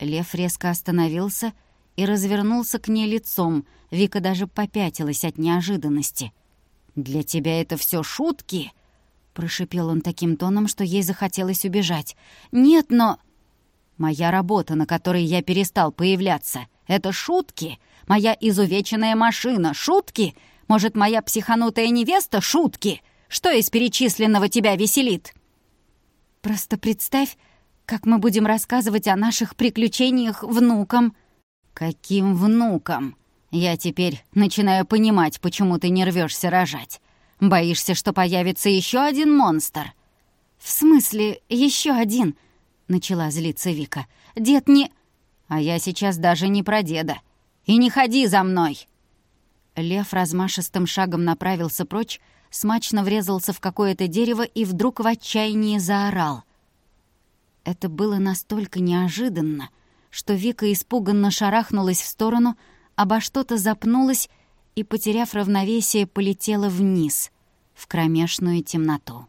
Лев резко остановился и развернулся к ней лицом. Вика даже попятилась от неожиданности. «Для тебя это все шутки?» — прошипел он таким тоном, что ей захотелось убежать. «Нет, но...» «Моя работа, на которой я перестал появляться, это шутки? Моя изувеченная машина — шутки? Может, моя психанутая невеста — шутки? Что из перечисленного тебя веселит?» «Просто представь, как мы будем рассказывать о наших приключениях внукам». «Каким внукам? Я теперь начинаю понимать, почему ты не рвешься рожать. Боишься, что появится еще один монстр?» «В смысле, еще один?» — начала злиться Вика. «Дед не...» «А я сейчас даже не про деда. И не ходи за мной!» Лев размашистым шагом направился прочь, смачно врезался в какое-то дерево и вдруг в отчаянии заорал. Это было настолько неожиданно, что Вика испуганно шарахнулась в сторону, обо что-то запнулась и, потеряв равновесие, полетела вниз, в кромешную темноту.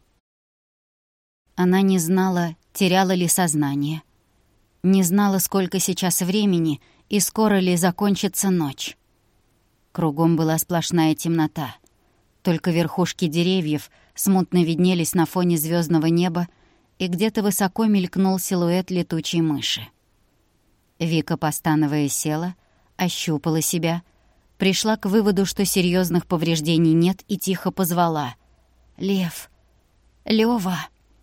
Она не знала, теряла ли сознание, не знала, сколько сейчас времени и скоро ли закончится ночь. Кругом была сплошная темнота. Только верхушки деревьев смутно виднелись на фоне звездного неба, и где-то высоко мелькнул силуэт летучей мыши. Вика, постановая, села, ощупала себя, пришла к выводу, что серьезных повреждений нет, и тихо позвала: «Лев! Лёва!»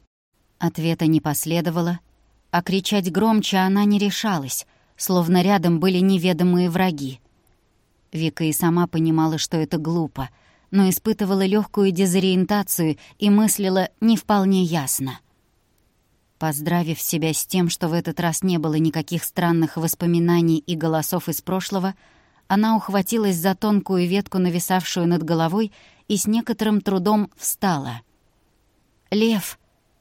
Ответа не последовало, а кричать громче она не решалась, словно рядом были неведомые враги. Вика и сама понимала, что это глупо, но испытывала легкую дезориентацию и мыслила не вполне ясно. Поздравив себя с тем, что в этот раз не было никаких странных воспоминаний и голосов из прошлого, она ухватилась за тонкую ветку, нависавшую над головой, и с некоторым трудом встала. «Лев!»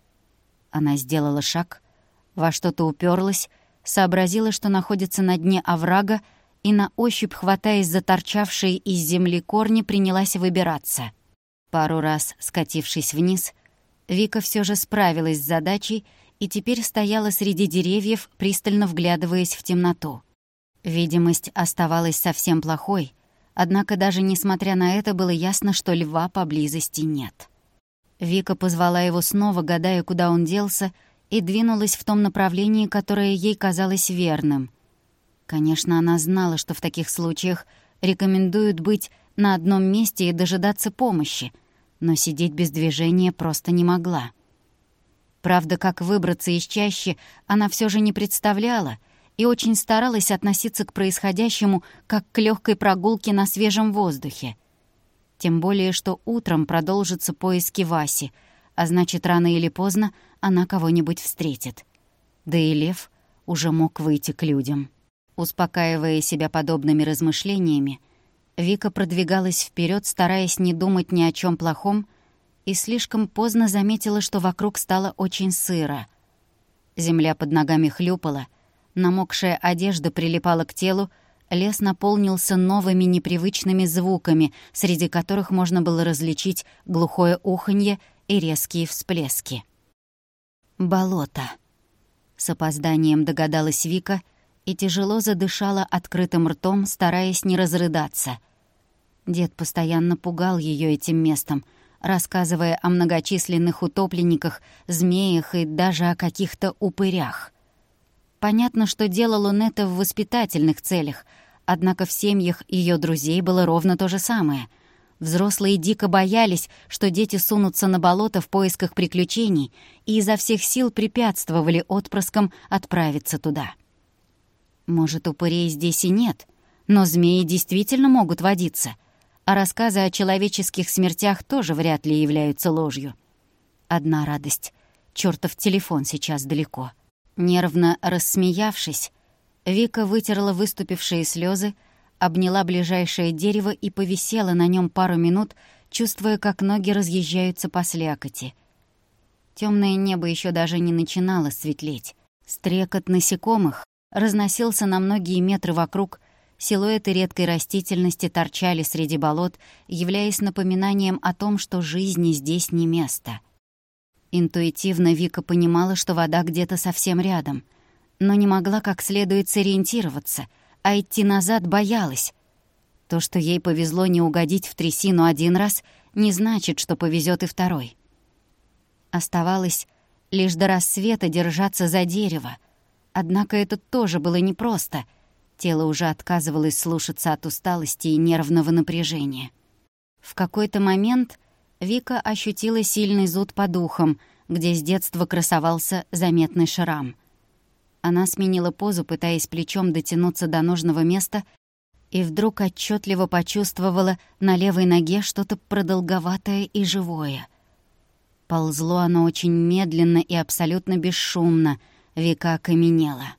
Она сделала шаг, во что-то уперлась, сообразила, что находится на дне оврага, и на ощупь, хватаясь за торчавшие из земли корни, принялась выбираться. Пару раз скатившись вниз, Вика все же справилась с задачей и теперь стояла среди деревьев, пристально вглядываясь в темноту. Видимость оставалась совсем плохой, однако даже несмотря на это было ясно, что льва поблизости нет. Вика позвала его снова, гадая, куда он делся, и двинулась в том направлении, которое ей казалось верным. Конечно, она знала, что в таких случаях рекомендуют быть на одном месте и дожидаться помощи, но сидеть без движения просто не могла. Правда, как выбраться из чащи, она все же не представляла и очень старалась относиться к происходящему как к легкой прогулке на свежем воздухе. Тем более, что утром продолжатся поиски Васи, а значит, рано или поздно она кого-нибудь встретит. Да и Лев уже мог выйти к людям. Успокаивая себя подобными размышлениями, Вика продвигалась вперед, стараясь не думать ни о чем плохом, и слишком поздно заметила, что вокруг стало очень сыро. Земля под ногами хлюпала, намокшая одежда прилипала к телу, лес наполнился новыми непривычными звуками, среди которых можно было различить глухое уханье и резкие всплески. «Болото», — с опозданием догадалась Вика и тяжело задышала открытым ртом, стараясь не разрыдаться. Дед постоянно пугал ее этим местом, рассказывая о многочисленных утопленниках, змеях и даже о каких-то упырях. Понятно, что делал он это в воспитательных целях, однако в семьях ее друзей было ровно то же самое. Взрослые дико боялись, что дети сунутся на болото в поисках приключений, и изо всех сил препятствовали отпрыскам отправиться туда. Может, упырей здесь и нет, но змеи действительно могут водиться, а рассказы о человеческих смертях тоже вряд ли являются ложью. Одна радость — чёртов телефон сейчас далеко. Нервно рассмеявшись, Вика вытерла выступившие слезы, обняла ближайшее дерево и повисела на нем пару минут, чувствуя, как ноги разъезжаются по слякоти. Темное небо еще даже не начинало светлеть. Стрекот насекомых разносился на многие метры вокруг, силуэты редкой растительности торчали среди болот, являясь напоминанием о том, что жизни здесь не место. Интуитивно Вика понимала, что вода где-то совсем рядом, но не могла как следует сориентироваться, а идти назад боялась. То, что ей повезло не угодить в трясину один раз, не значит, что повезет и второй. Оставалось лишь до рассвета держаться за дерево. Однако это тоже было непросто. Тело уже отказывалось слушаться от усталости и нервного напряжения. В какой-то момент Вика ощутила сильный зуд по духам, где с детства красовался заметный шрам. Она сменила позу, пытаясь плечом дотянуться до нужного места, и вдруг отчетливо почувствовала на левой ноге что-то продолговатое и живое. Ползло оно очень медленно и абсолютно бесшумно. Вика окаменела.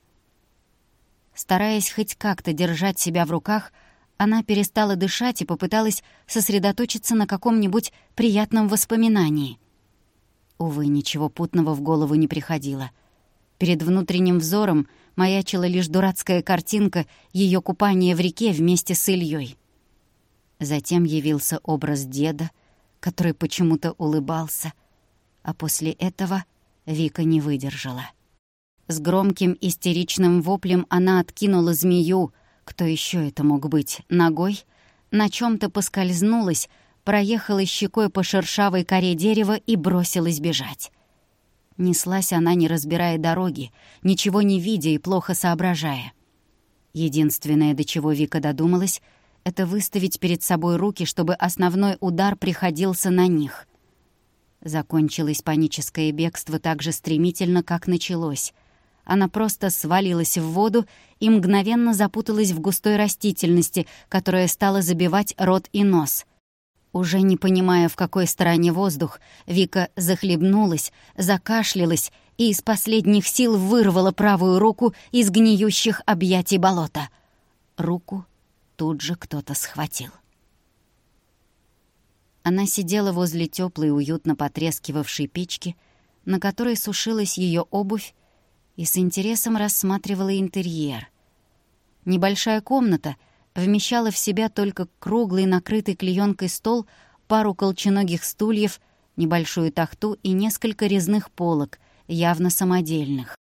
Стараясь хоть как-то держать себя в руках, она перестала дышать и попыталась сосредоточиться на каком-нибудь приятном воспоминании. Увы, ничего путного в голову не приходило. Перед внутренним взором маячила лишь дурацкая картинка ее купания в реке вместе с Ильей. Затем явился образ деда, который почему-то улыбался, а после этого Вика не выдержала. С громким истеричным воплем она откинула змею, кто еще это мог быть, ногой, на чем то поскользнулась, проехала щекой по шершавой коре дерева и бросилась бежать. Неслась она, не разбирая дороги, ничего не видя и плохо соображая. Единственное, до чего Вика додумалась, это выставить перед собой руки, чтобы основной удар приходился на них. Закончилось паническое бегство так же стремительно, как началось. Она просто свалилась в воду и мгновенно запуталась в густой растительности, которая стала забивать рот и нос. Уже не понимая, в какой стороне воздух, Вика захлебнулась, закашлялась и из последних сил вырвала правую руку из гниющих объятий болота. Руку тут же кто-то схватил. Она сидела возле тёплой, уютно потрескивавшей печки, на которой сушилась её обувь, и с интересом рассматривала интерьер. Небольшая комната вмещала в себя только круглый, накрытый клеёнкой стол, пару колченогих стульев, небольшую тахту и несколько резных полок, явно самодельных.